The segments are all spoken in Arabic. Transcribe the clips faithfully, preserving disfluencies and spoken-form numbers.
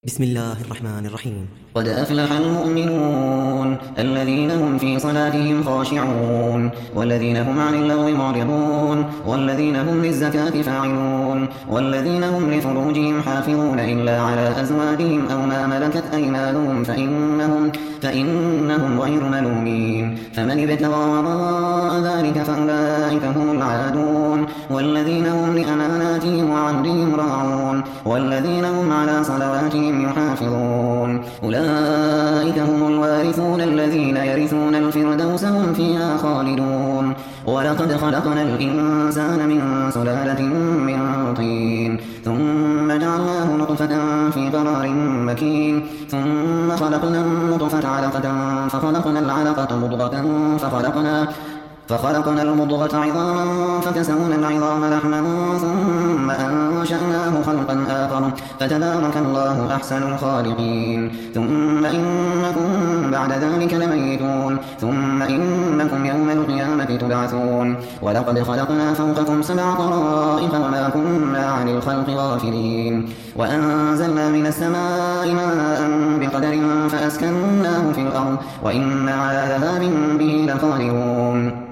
بسم الله الرحمن الرحيم. قد أفلح المؤمنون الذين هم في صلاتهم خاشعون والذين هم عن اللغو معرضون والذين هم للزكاة فاعلون والذين هم لفروجهم حافظون إلا على أزواجهم أو ما ملكت أيمانهم فإنهم, فإنهم غير ملومين. فمن ابتغى وراء ذلك فأولئك هم العادون والذين هم لأماناتهم وعهدهم راعون والذين هم على صلواتهم يحافظون أولئك هم الوارثون الذين يرثون الفردوس هم فيها خالدون. ولقد خلقنا الإنسان من سلالة من طين ثم جعلناه نطفة في قرار مكين ثم خلقنا النطفة علقة فخلقنا العلقة مضغة فخلقنا فخلقنا المضغة عظاما فكسونا العظام لحما ثم أنشأناه خلقا آخر فتبارك الله أحسن الخالقين. ثم إنكم بعد ذلك لميتون ثم إنكم يوم القيامة تبعثون. ولقد خلقنا فوقكم سبع طرائق وما كنا عن الخلق غافلين وأنزلنا من السماء ماء بقدر فأسكناه في الأرض وإنا على ذهاب به لقادرون.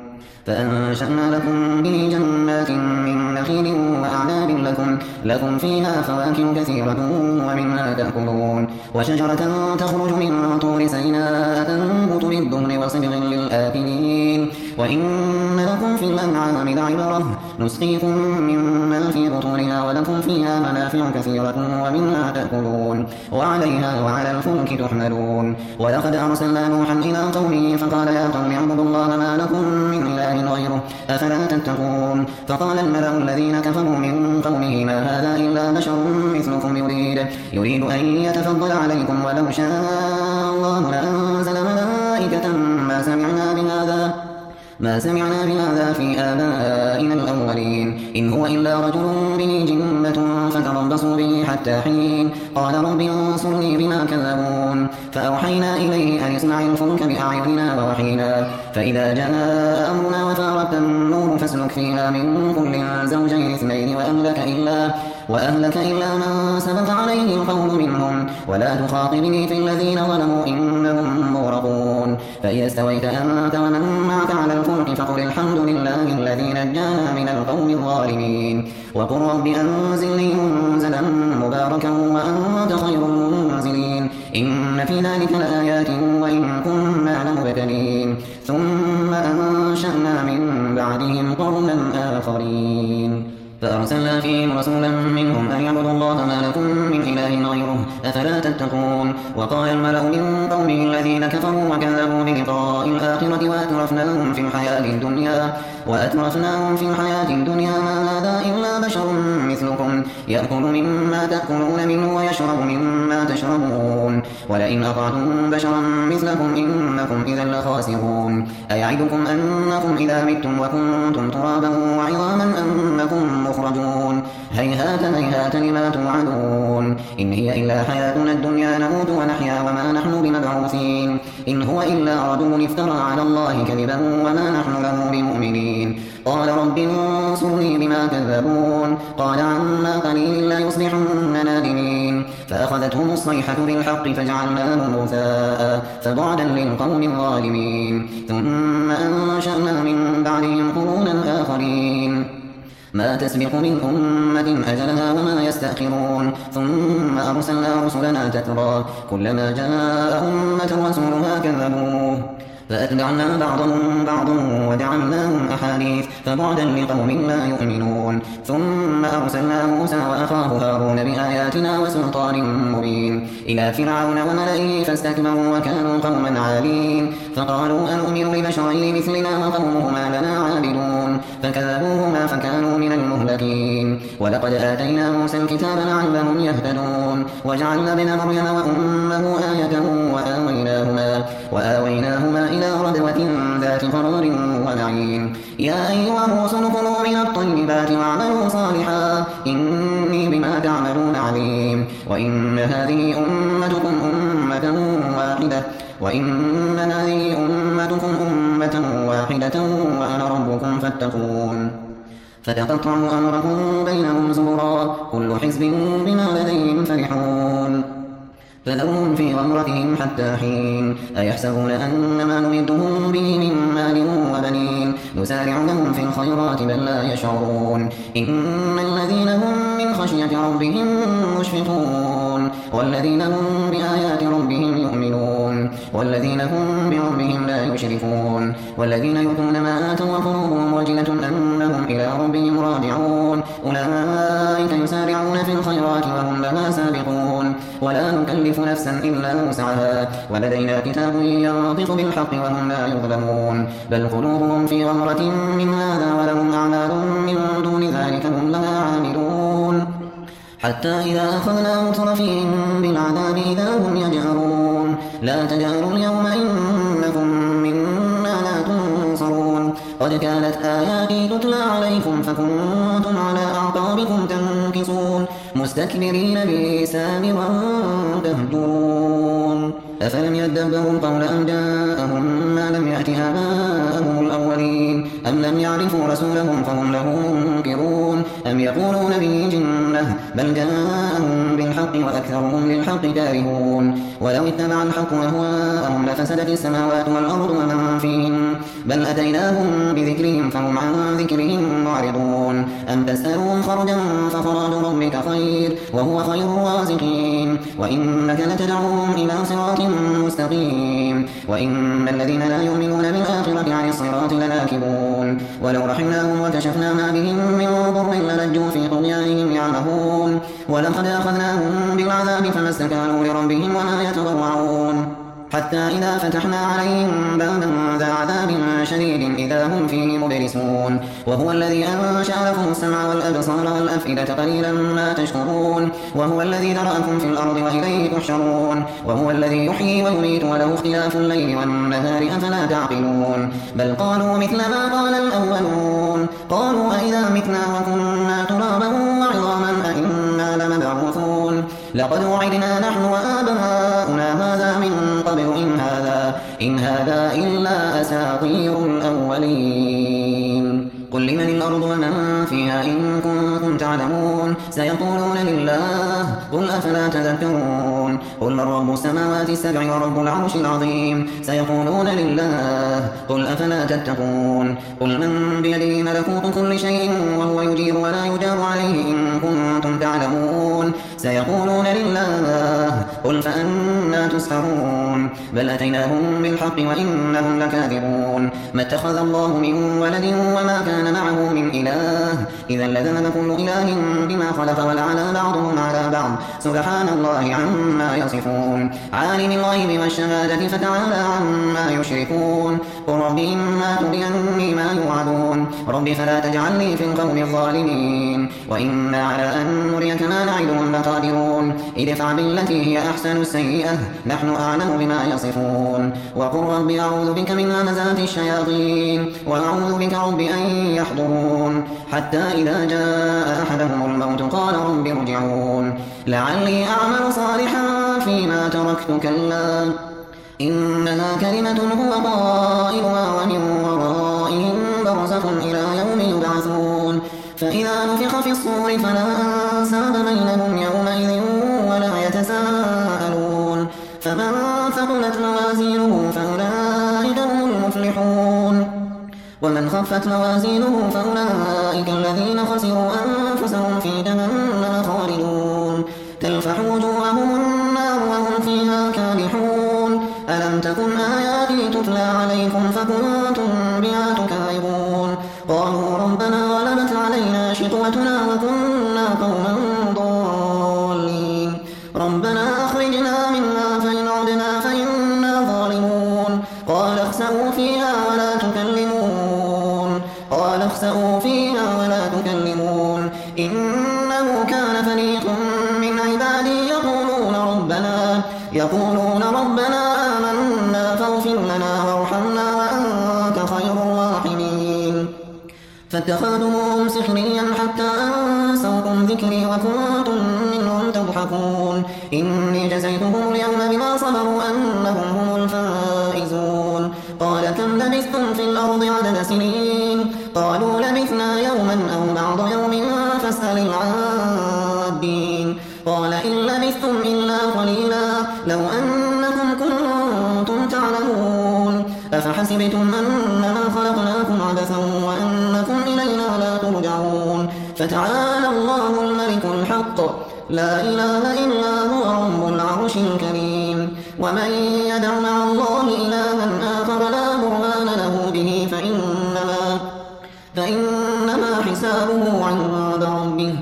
فأنشأنا لكم به جنات من نخيل وأعناب لكم, لكم فيها فواكه كثيرة ومنها تأكلون وشجرة تخرج من طور سيناء تنبت بالدهن وصبغ للآكلين. وإن لكم في الأنعام لعبرة نسقيكم مما في بطونها ولكم فيها منافع كثيرة ومنها تأكلون وعليها وعلى الفلك تحملون. ولقد أرسلنا نوحا إلى قومه فقال يا قوم اعبدوا الله ما لكم من إله غيره أفلا تتقون. فقال الملأ الذين كفروا من قومه ما هذا إلا بشر مثلكم يريد, يريد أن يتفضل عليكم ولو شاء الله لأنزل ملائكة ما سمعنا بهذا ما سمعنا بهذا في آبائنا الأولين إن هو إلا رجل به جنة فتربصوا به حتى حين. قال رب انصرني بما كذبون. فأوحينا إليه أن اصنع الفلك بأعيننا ووحينا فإذا جاء أمرنا وفارت النور فاسلك فيها من كل زوجين اثنين وأهلك إلا وأهلك إلا من سبق عليه القول منهم ولا تخاطبني في الذين ظلموا إنهم مغرقون. فإذا استويت أنت ومن معك على الفلك فقل الحمد لله الذي نجانا من القوم الظالمين وقل رب أنزلني منزلا مباركا وأنت خير المنزلين إن في ذلك لآيات وإن كنا لمبتلين. ثم أنشأنا من بعدهم قرنا آخرين فأرسلنا فيهم رسولا منهم أن يعبدوا الله ما لكم من إله غيره أفلا تتقون. وقال الملأ من قومه الذين كفروا وكذبوا بلقاء الآخرة وأترفناهم في الحياة الدنيا وأترفناهم في الحياة الدنيا ما هذا إلا بشر مثلكم يأكل مما تأكلون منه ويشرب مما تشربون ولئن أطعتم بشرا مثلكم إنكم إذا لخاسرون. أيعدكم أنكم إذا متم وكنتم ترابا وعظاما أنكم مخرجون هيهات هيهات لما توعدون إن هي إلا حياتنا الدنيا نموت ونحيا وما نحن بمبعوثين إن هو إلا رجل افترى على الله كذبا وما نحن له بمؤمنين. قال رب انصرني بما كذبون. قال عما قليل لا يصبحن نادمين. فأخذتهم الصيحة بالحق فجعلناهم غثاء فبعدا للقوم الظالمين. ثم أنشأنا من بعدهم قرونا آخرين ما تسبق من أمة أجلها وما يستأخرون. ثم أرسلنا رسلنا تترى كلما جاء أمة رسولها كذبوه فأتبعنا بعضهم بعضا وجعلناهم أحاديث فبعدا لقوم لا يؤمنون. ثم أرسلنا موسى وأخاه هارون بآياتنا وسلطان مبين إلى فرعون وملئه فاستكبروا وكانوا قوما عالين فقالوا أنؤمن لبشرين مثلنا وقومهما لنا عابدون فكذبوهما فكانوا من المهلكين. ولقد آتينا موسى الكتاب لعلهم يهتدون وجعلنا ابن مريم وأمه آية وآويناهما, وآويناهما إلى ربوة ذات قرار ونعيم. يا أيها الرسل كلوا من الطيبات واعملوا صالحا إني بما تعملون عليم. وإن هذه أمتكم أمة واحدة وإن هذه أمتكم أمة واحدة وأنا ربكم فاتقون. فتقطعوا أمرهم بينهم زبرا كل حزب بما لديهم فرحون. فذرهم في غمرتهم حتى حين أيحسبون أن ما نمدهم به من مال وبنين نسارع لهم في الخيرات بل لا يشعرون إن الذين هم من خشية ربهم مشفقون والذين هم بآيات ربهم يؤمنون والذين هم بربهم لا يشركون والذين يؤتون ما آتوا وقلوبهم وجلة أنهم إلى ربهم راجعون أولئك يسارعون في الخيرات وهم لها سابقون ولا نكلف نفسا إلا وسعها ولدينا كتاب ينطق بالحق وهم لا يظلمون بل قلوبهم في غمرة من هذا ولهم أعمال من دون ذلك هم لها عاملون حتى إذا أخذنا مترفيهم بالعذاب إذا هم يجأرون لا تجأروا اليوم إنكم منا لا تنصرون قد كانت آياتي تتلى عليكم فكنتم على أعقابكم تنكصون مستكبرين به سامرا تهجرون أفلم يدبروا القول أم جاءهم ما لم يأت آباءهم الأولين أم لم يعرفوا رسولهم فهم له منكرون أم يقولون به جنة بل جاءهم بالحق وأكثرهم للحق كارهون ولو اتبع الحق أهواءهم لفسدت السماوات والأرض ومن فيهن بل أتيناهم بذكرهم فهم عن ذكرهم معرضون أم تسألهم خرجا فخراج ربك خير وهو خير الرازقين وإنك لتدعوهم إلى صراط مستقيم وإن الذين لا يؤمنون بالآخرة عن الصراط لناكبون ولو رحمناهم وكشفنا ما بهم من ضر للجوا في طغيانهم يعمهون ولقد أخذناهم بالعذاب فما استكانوا لربهم وما يتضرعون حتى إذا فتحنا عليهم بابا ذا عذاب شديد إذا هم فيه مبلسون وهو الذي أنشأ لكم السمع والأبصار والأفئدة قليلا ما تشكرون وهو الذي ذرأكم في الأرض وإليه تحشرون وهو الذي يحيي ويميت وله اختلاف الليل والنهار أفلا تعقلون بل قالوا مثل ما قال الأولون قالوا أئذا متنا وكنا ترابا وعظاما أئنا لمبعوثون لقد وعدنا نحن وآباؤنا هذا من قبل إن هذا, إن هذا إلا أساطير الأولين قل لمن الأرض ومن فيها إن كنتم تعلمون سيقولون لله قل أفلا تذكرون قل من رب السماوات السبع ورب العرش العظيم سيقولون لله قل أفلا تتقون قل من بيده ملكوت كل شيء وهو يجير ولا يجار عليه إن كنتم تعلمون سيقولون لله قل فأنا تسحرون بل أتيناهم بالحق وإنهم لكاذبون ما اتخذ الله من ولد وما كان معه من إله إذا لذهب كل إله بما خلق ولعلى بعضهم على بعض سبحان الله عما يصفون عالم الغيب والشهادة فتعالى عما يشركون قل رب إما تريني ما يوعدون رب فلا تجعلني في القوم الظالمين وإنا على أن نريك ما نعدهم لقادرون ادفع بالتي هي أحسن السيئة نحن أعلم بما يصفون وقل رب أعوذ بك من همزات الشياطين وأعوذ بك رب أن يحضرون حتى إذا جاء أحدهم الموت قال رب ارجعون لعلي أعمل صالحا فيما تركت كلا إنها كلمة هو قائلها ومن ورائهم برزخ إلى يوم يبعثون فإذا نفخ في الصور فلا أنساب بينهم يومئذ ولا يتساءلون فمن ثقلت موازينه فأولئك هم المفلحون ومن خفت موازينه فأولئك الذين خسروا أنفسهم في جهنم خالدون تلفح وجوههم النار وهم فيها كالحون ألم تكن آياتي تتلى عليكم فكنتم بها تكذبون قالوا ربنا غلبت علينا شقوتنا وكنا قوما ضالين ربنا أخرجنا منها فإن عدنا فإنا ظالمون قال اخسئوا فيها ولا تكلمون قال اخسئوا فيها ولا تكلمون إنه كان فريق من عبادي يقولون ربنا يقولون ربنا آمنا فاغفر لنا وارحمنا وأنت خير الراحمين فاتخذوهم سخريا حتى أنسوكم ذكري وكنتم منهم تضحكون إني جزيتهم اليوم بما صبروا أنهم هم الفائزون قال كم لبثتم في الأرض عدد سنين قالوا لبثنا يوما أو بعض يوم فاسأل العادين قال إن لبثتم إلا قليلا لو أنكم كنتم تعلمون أفحسبتم أنما خلقناكم عبثا وأنكم إلينا لا ترجعون فتعالى الله الملك الحق لا إله إلا هو رب العرش الكريم ومن يدع مع الله إلها آخر لا برهان له به فإنما, فإنما حسابه عند ربه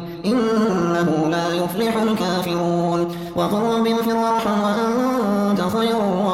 إنه لا يفلح الكافرون وقل رب اغفر وارحم وأنت خير